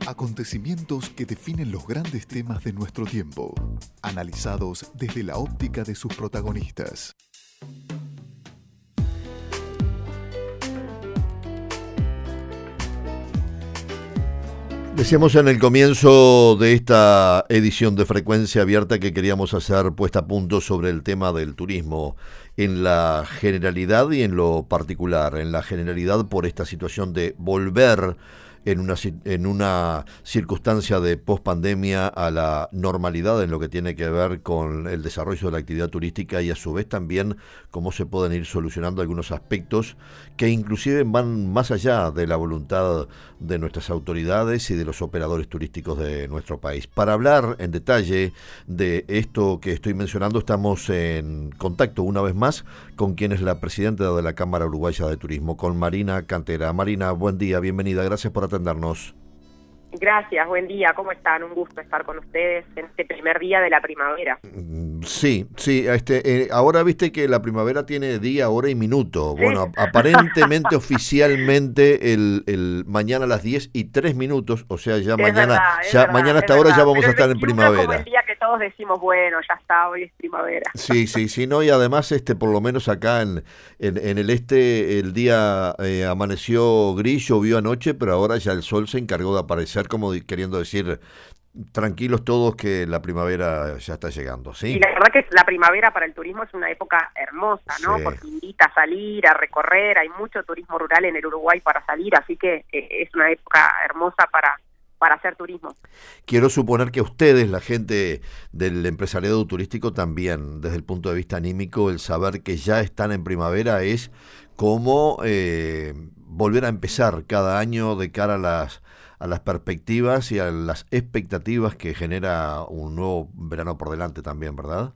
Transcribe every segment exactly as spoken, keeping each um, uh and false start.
Acontecimientos que definen los grandes temas de nuestro tiempo, analizados desde la óptica de sus protagonistas. Decíamos en el comienzo de esta edición de Frecuencia Abierta que queríamos hacer puesta a punto sobre el tema del turismo en la generalidad y en lo particular. En la generalidad por esta situación de volver en una, en una circunstancia de pospandemia a la normalidad en lo que tiene que ver con el desarrollo de la actividad turística y a su vez también cómo se pueden ir solucionando algunos aspectos que inclusive van más allá de la voluntad de nuestras autoridades y de los operadores turísticos de nuestro país. Para hablar en detalle de esto que estoy mencionando, estamos en contacto una vez más con quien es la presidenta de la Cámara Uruguaya de Turismo, con Marina Cantera. Marina, buen día, bienvenida, gracias por atendernos. Gracias, buen día, ¿cómo están? Un gusto estar con ustedes en este primer día de la primavera. Sí, sí, este, eh, ahora viste que la primavera tiene día, hora y minuto. Sí. Bueno, aparentemente, oficialmente, el, el mañana a las diez y tres minutos, o sea, ya es mañana, verdad, ya verdad, mañana hasta ahora ya vamos Pero a estar en primavera. Como el día que todos decimos, bueno, ya está, hoy es primavera. Sí, sí, sí, no, y además, este, por lo menos acá en, en, en el este, el día eh, amaneció gris, llovió anoche, pero ahora ya el sol se encargó de aparecer, como queriendo decir, tranquilos todos que la primavera ya está llegando, ¿sí? Y la verdad que la primavera para el turismo es una época hermosa, ¿no? Sí. Porque invita a salir, a recorrer, hay mucho turismo rural en el Uruguay para salir, así que eh, es una época hermosa para, para hacer turismo. Quiero suponer que ustedes, la gente del empresariado turístico, también, desde el punto de vista anímico, el saber que ya están en primavera es como eh, volver a empezar cada año de cara a las a las perspectivas y a las expectativas que genera un nuevo verano por delante también, ¿verdad?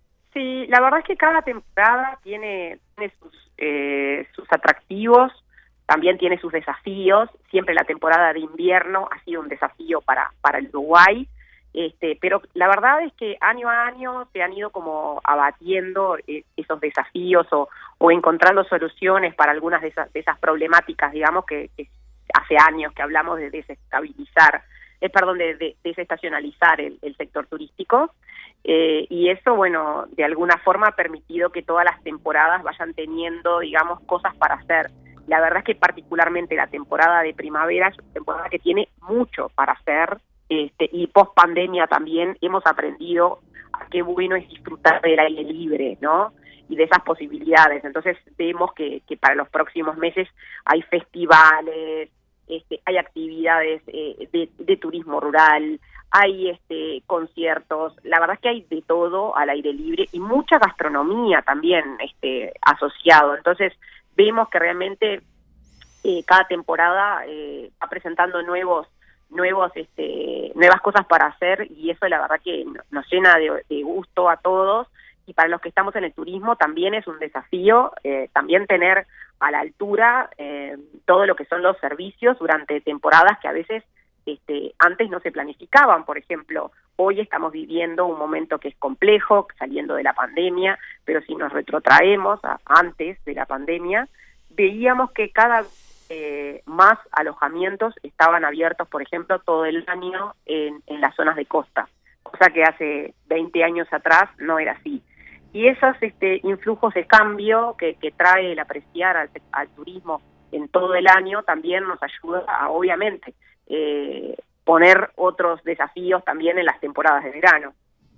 Sí, la verdad es que cada temporada tiene, tiene sus, eh, sus atractivos, también tiene sus desafíos. Siempre la temporada de invierno ha sido un desafío para, para el Uruguay, este, pero la verdad es que año a año se han ido como abatiendo eh, esos desafíos o, o encontrando soluciones para algunas de esas, de esas problemáticas, digamos, que, que hace años que hablamos de desestabilizar, eh, perdón, de, de desestacionalizar el, el sector turístico, eh, y eso, bueno, de alguna forma ha permitido que todas las temporadas vayan teniendo, digamos, cosas para hacer. La verdad es que particularmente la temporada de primavera es una temporada que tiene mucho para hacer, este, y post pandemia también hemos aprendido a qué bueno es disfrutar del aire libre, ¿no? Y de esas posibilidades. Entonces vemos que, que para los próximos meses hay festivales, este, hay actividades eh, de, de turismo rural, hay este, conciertos, la verdad es que hay de todo al aire libre y mucha gastronomía también este, asociado. Entonces vemos que realmente eh, cada temporada eh, va presentando nuevos nuevos este, nuevas cosas para hacer, y eso la verdad que nos llena de, de gusto a todos. Y para los que estamos en el turismo también es un desafío, eh, también tener a la altura eh, todo lo que son los servicios durante temporadas que a veces este, antes no se planificaban. Por ejemplo, hoy estamos viviendo un momento que es complejo, saliendo de la pandemia, pero si nos retrotraemos a antes de la pandemia, veíamos que cada eh, más alojamientos estaban abiertos, por ejemplo, todo el año en, en las zonas de costa, cosa que hace veinte años atrás no era así. Y esos este, influjos de cambio que, que trae el apreciar al, al turismo en todo el año también nos ayuda a, obviamente, eh, poner otros desafíos también en las temporadas de verano.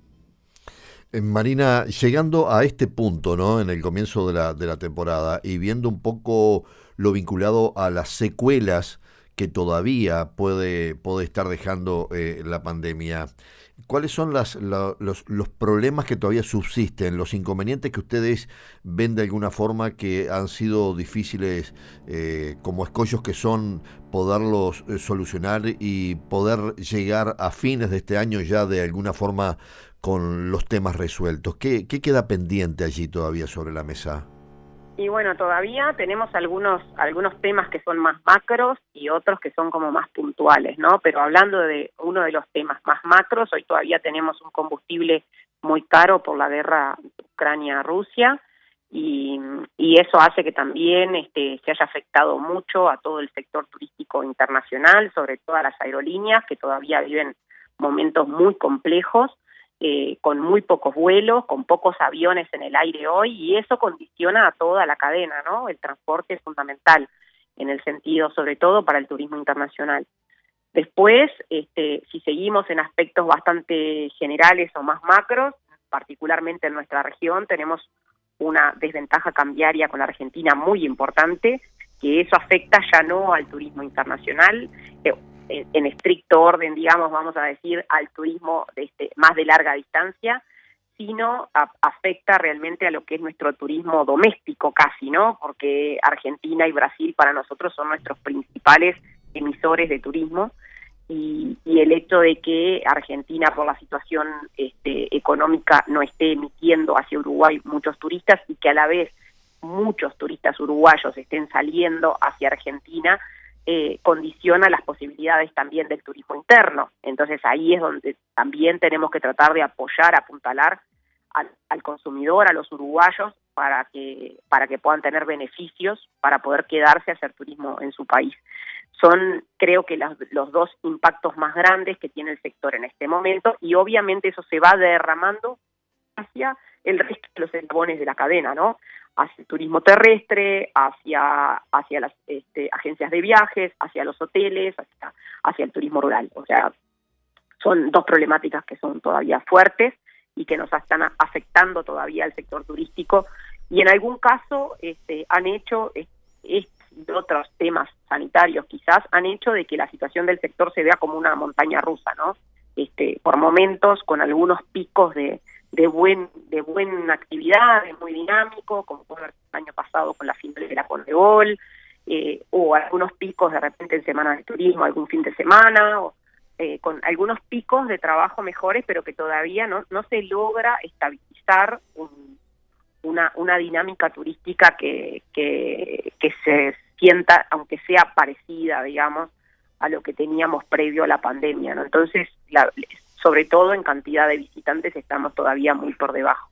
Eh, Marina, llegando a este punto, ¿no? En el comienzo de la, de la temporada y viendo un poco lo vinculado a las secuelas que todavía puede, puede estar dejando eh, la pandemia, ¿cuáles son las, la, los, los problemas que todavía subsisten, los inconvenientes que ustedes ven de alguna forma que han sido difíciles, eh, como escollos que son, poderlos eh, solucionar y poder llegar a fines de este año ya de alguna forma con los temas resueltos? ¿Qué, qué queda pendiente allí todavía sobre la mesa? Y bueno, todavía tenemos algunos algunos temas que son más macros y otros que son como más puntuales, ¿no? Pero hablando de uno de los temas más macros, hoy todavía tenemos un combustible muy caro por la guerra Ucrania-Rusia, y, y eso hace que también este, se haya afectado mucho a todo el sector turístico internacional, sobre todo a las aerolíneas, que todavía viven momentos muy complejos, eh, con muy pocos vuelos, con pocos aviones en el aire hoy, y eso condiciona a toda la cadena, ¿no? El transporte es fundamental en el sentido, sobre todo para el turismo internacional. Después, este, si seguimos en aspectos bastante generales o más macros, particularmente en nuestra región, tenemos una desventaja cambiaria con la Argentina muy importante, que eso afecta ya no al turismo internacional, eh, en, en estricto orden, digamos, vamos a decir, al turismo de este, más de larga distancia, sino a, afecta realmente a lo que es nuestro turismo doméstico casi, ¿no? Porque Argentina y Brasil para nosotros son nuestros principales emisores de turismo, y, y el hecho de que Argentina, por la situación este, económica, no esté emitiendo hacia Uruguay muchos turistas, y que a la vez muchos turistas uruguayos estén saliendo hacia Argentina, eh, condiciona las posibilidades también del turismo interno. Entonces ahí es donde también tenemos que tratar de apoyar, apuntalar al, al consumidor, a los uruguayos, para que, para que puedan tener beneficios, para poder quedarse a hacer turismo en su país. Son, creo que los, los dos impactos más grandes que tiene el sector en este momento, y obviamente eso se va derramando hacia el resto de los eslabones de la cadena, ¿no? Hacia el turismo terrestre, hacia, hacia las este, agencias de viajes, hacia los hoteles, hacia, hacia el turismo rural. O sea, son dos problemáticas que son todavía fuertes y que nos están afectando todavía al sector turístico, y en algún caso este, han hecho... Este, de otros temas sanitarios quizás, han hecho de que la situación del sector se vea como una montaña rusa, ¿no? Este, por momentos con algunos picos de, de buen de buena actividad, de muy dinámico, como fue el año pasado con la final de la Conmebol, eh, o algunos picos de repente en semanas de turismo, algún fin de semana, o, eh, con algunos picos de trabajo mejores, pero que todavía no, no se logra estabilizar un Una, una dinámica turística que, que, que se sienta, aunque sea parecida, digamos, a lo que teníamos previo a la pandemia, ¿no? Entonces, la, sobre todo en cantidad de visitantes, estamos todavía muy por debajo.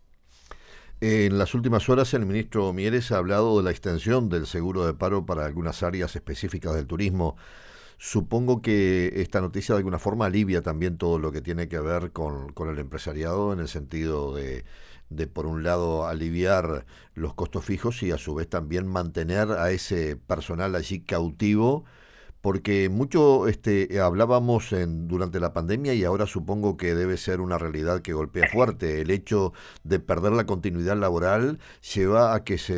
En las últimas horas, el ministro Mieres ha hablado de la extensión del seguro de paro para algunas áreas específicas del turismo. Supongo que esta noticia de alguna forma alivia también todo lo que tiene que ver con, con el empresariado, en el sentido de, de, por un lado, aliviar los costos fijos y a su vez también mantener a ese personal allí cautivo, porque mucho este, hablábamos en, durante la pandemia, y ahora supongo que debe ser una realidad que golpea fuerte. El hecho de perder la continuidad laboral lleva a que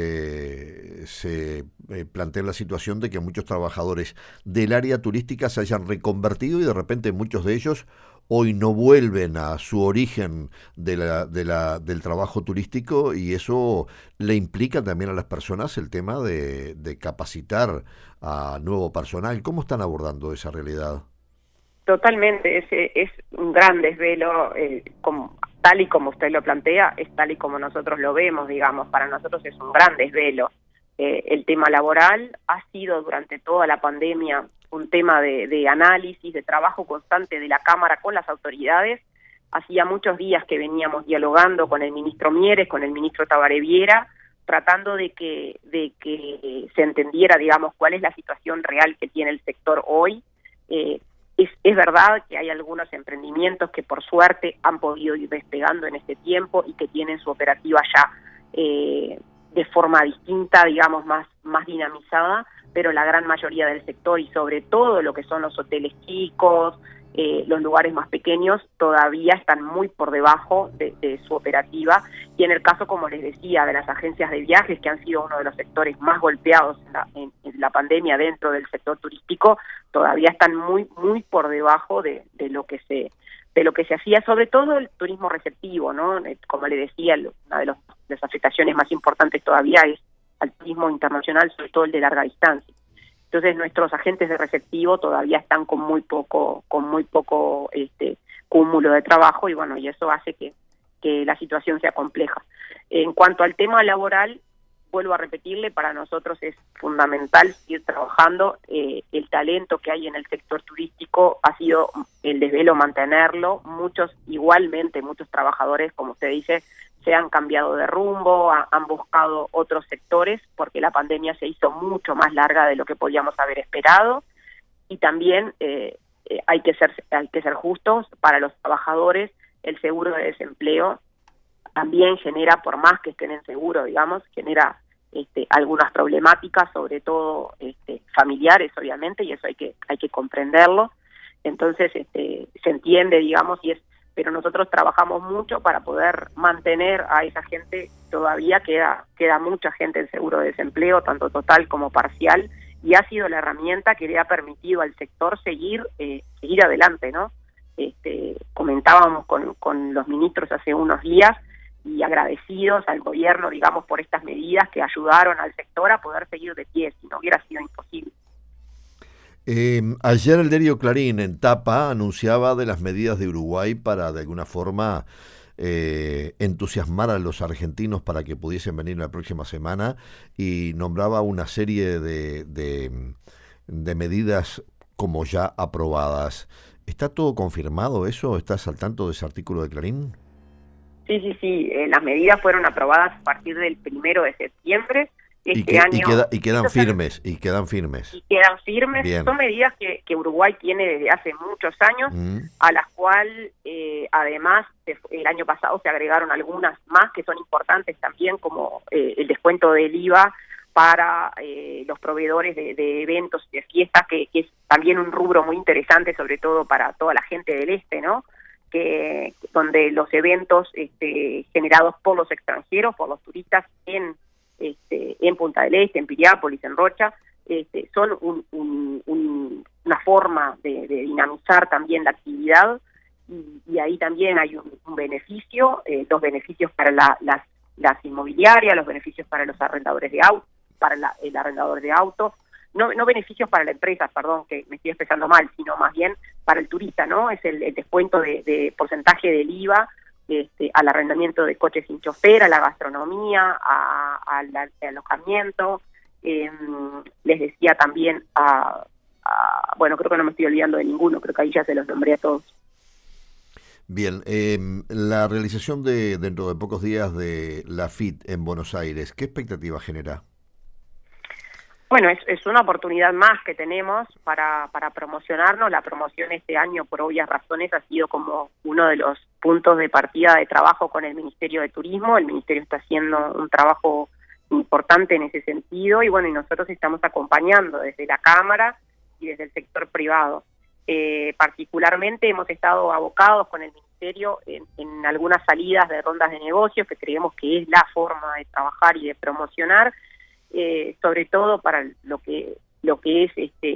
se, se eh, plantee la situación de que muchos trabajadores del área turística se hayan reconvertido, y de repente muchos de ellos hoy no vuelven a su origen de la, de la, del trabajo turístico, y eso le implica también a las personas el tema de, de capacitar a nuevo personal. ¿Cómo están abordando esa realidad? Totalmente, es, es un gran desvelo, eh, como, tal y como usted lo plantea, es tal y como nosotros lo vemos, digamos, para nosotros es un gran desvelo. Eh, el tema laboral ha sido durante toda la pandemia un tema de, de análisis, de trabajo constante de la Cámara con las autoridades. Hacía muchos días que veníamos dialogando con el ministro Mieres, con el ministro Tabaré Viera, tratando de que, de que se entendiera, digamos, cuál es la situación real que tiene el sector hoy. Eh, es, es verdad que hay algunos emprendimientos que por suerte han podido ir despegando en este tiempo y que tienen su operativa ya eh, de forma distinta, digamos, más, más dinamizada, pero la gran mayoría del sector, y sobre todo lo que son los hoteles chicos, eh, los lugares más pequeños, todavía están muy por debajo de, de su operativa. Y en el caso, como les decía, de las agencias de viajes, que han sido uno de los sectores más golpeados en la, en, en la pandemia dentro del sector turístico, todavía están muy muy por debajo de, de lo que se de lo que se hacía, sobre todo el turismo receptivo, ¿no? Como le decía, una de, los, de las afectaciones más importantes todavía es al turismo internacional, sobre todo el de larga distancia. Entonces nuestros agentes de receptivo todavía están con muy poco, con muy poco este cúmulo de trabajo, y bueno, y eso hace que, que la situación sea compleja. En cuanto al tema laboral, vuelvo a repetirle, para nosotros es fundamental seguir trabajando. Eh, el talento que hay en el sector turístico ha sido el desvelo mantenerlo. Muchos, igualmente, muchos trabajadores, como usted dice, se han cambiado de rumbo, ha, han buscado otros sectores, porque la pandemia se hizo mucho más larga de lo que podíamos haber esperado, y también eh, eh, hay que ser hay que ser justos para los trabajadores. El seguro de desempleo también genera, por más que estén en seguro, digamos, genera este, algunas problemáticas, sobre todo este, familiares, obviamente, y eso hay que hay que comprenderlo. Entonces, este, se entiende, digamos, y es, pero nosotros trabajamos mucho para poder mantener a esa gente. Todavía queda queda mucha gente en seguro de desempleo, tanto total como parcial, y ha sido la herramienta que le ha permitido al sector seguir eh, seguir adelante, ¿no? Este, comentábamos con, con los ministros hace unos días, y agradecidos al gobierno, digamos, por estas medidas que ayudaron al sector a poder seguir de pie, si no hubiera sido imposible. Eh, ayer el diario Clarín, en tapa, anunciaba de las medidas de Uruguay para, de alguna forma, eh, entusiasmar a los argentinos para que pudiesen venir la próxima semana, y nombraba una serie de, de, de medidas como ya aprobadas. ¿Está todo confirmado eso? ¿Estás al tanto de ese artículo de Clarín? Sí, sí, sí. Eh, las medidas fueron aprobadas a partir del primero de septiembre. Este y, que, año, y, queda, y quedan firmes, y quedan firmes. Y quedan firmes. Bien. Son medidas que, que Uruguay tiene desde hace muchos años, mm. a las cuales eh, además el año pasado se agregaron algunas más que son importantes también, como eh, el descuento del I V A para eh, los proveedores de, de eventos y de fiestas, que, que es también un rubro muy interesante, sobre todo para toda la gente del este, ¿no? Que donde los eventos este, generados por los extranjeros, por los turistas en Este, en Punta del Este, en Piriápolis, en Rocha, este, son un, un, un, una forma de, de dinamizar también la actividad, y, y ahí también hay un, un beneficio, eh, los beneficios para la, las, las inmobiliarias, los beneficios para los arrendadores de autos, para la, el arrendador de autos, no, no beneficios para la empresa, perdón, que me estoy expresando mal, sino más bien para el turista, ¿no? Es el, el descuento de, de porcentaje del I V A, Este, al arrendamiento de coches sin chofer, a la gastronomía, a, a la, al alojamiento, eh, les decía también a, a, bueno, creo que no me estoy olvidando de ninguno, creo que ahí ya se los nombré a todos. Bien, eh, la realización de dentro de pocos días de la F I T en Buenos Aires, ¿qué expectativa genera? Bueno, es, es una oportunidad más que tenemos para, para promocionarnos. La promoción este año, por obvias razones, ha sido como uno de los puntos de partida de trabajo con el Ministerio de Turismo. El Ministerio está haciendo un trabajo importante en ese sentido, y bueno, y nosotros estamos acompañando desde la Cámara y desde el sector privado. Eh, particularmente hemos estado abocados con el Ministerio en, en algunas salidas de rondas de negocios, que creemos que es la forma de trabajar y de promocionar, Eh, sobre todo para lo que lo que es este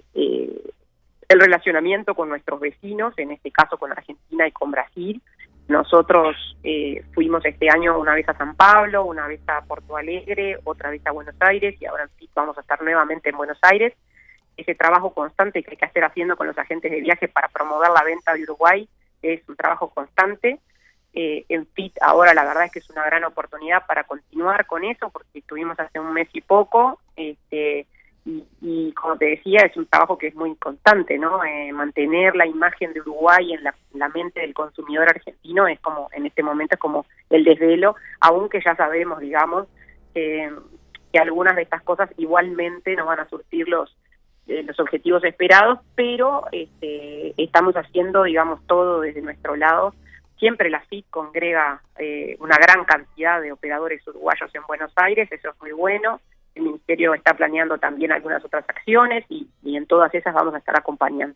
eh, el relacionamiento con nuestros vecinos, en este caso con Argentina y con Brasil. Nosotros eh, fuimos este año una vez a San Pablo, una vez a Porto Alegre, otra vez a Buenos Aires, y ahora sí vamos a estar nuevamente en Buenos Aires. Ese trabajo constante que hay que hacer haciendo con los agentes de viaje para promover la venta de Uruguay es un trabajo constante. Eh, en F I T ahora la verdad es que es una gran oportunidad para continuar con eso, porque estuvimos hace un mes y poco, este, y, y como te decía, es un trabajo que es muy constante, ¿no? Eh, mantener la imagen de Uruguay en la, en la mente del consumidor argentino es como, en este momento es como el desvelo, aunque ya sabemos, digamos, eh, que algunas de estas cosas igualmente no van a surtir los eh, los objetivos esperados, pero este, estamos haciendo, digamos, todo desde nuestro lado. Siempre la F I T congrega eh, una gran cantidad de operadores uruguayos en Buenos Aires, eso es muy bueno. El Ministerio está planeando también algunas otras acciones, y, y en todas esas vamos a estar acompañando.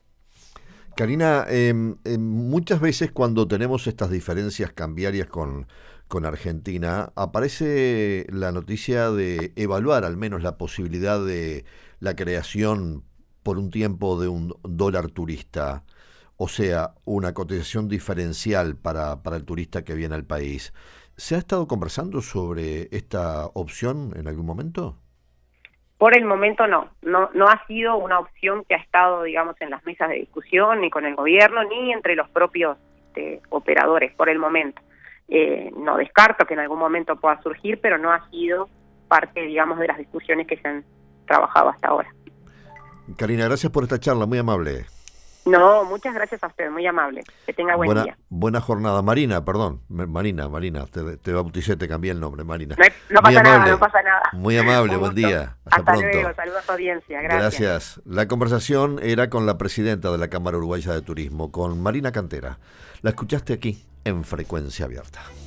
Karina, eh, eh, muchas veces cuando tenemos estas diferencias cambiarias con, con Argentina, aparece la noticia de evaluar al menos la posibilidad de la creación por un tiempo de un dólar turista. O sea, una cotización diferencial para, para el turista que viene al país. ¿Se ha estado conversando sobre esta opción en algún momento? Por el momento no. No, no ha sido una opción que ha estado, digamos, en las mesas de discusión, ni con el gobierno, ni entre los propios este, operadores, por el momento. Eh, no descarto que en algún momento pueda surgir, pero no ha sido parte, digamos, de las discusiones que se han trabajado hasta ahora. Karina, gracias por esta charla, muy amable. No, muchas gracias a usted, muy amable. Que tenga buen buena, día. Buena jornada. Marina, perdón. Marina, Marina, te, te bauticé, te cambié el nombre, Marina. No, hay, no pasa amable, nada, no pasa nada. Muy amable, Un buen gusto. día. Hasta, Hasta pronto. luego, saludos a su audiencia. Gracias. Gracias. La conversación era con la presidenta de la Cámara Uruguaya de Turismo, con Marina Cantera. La escuchaste aquí en Frecuencia Abierta.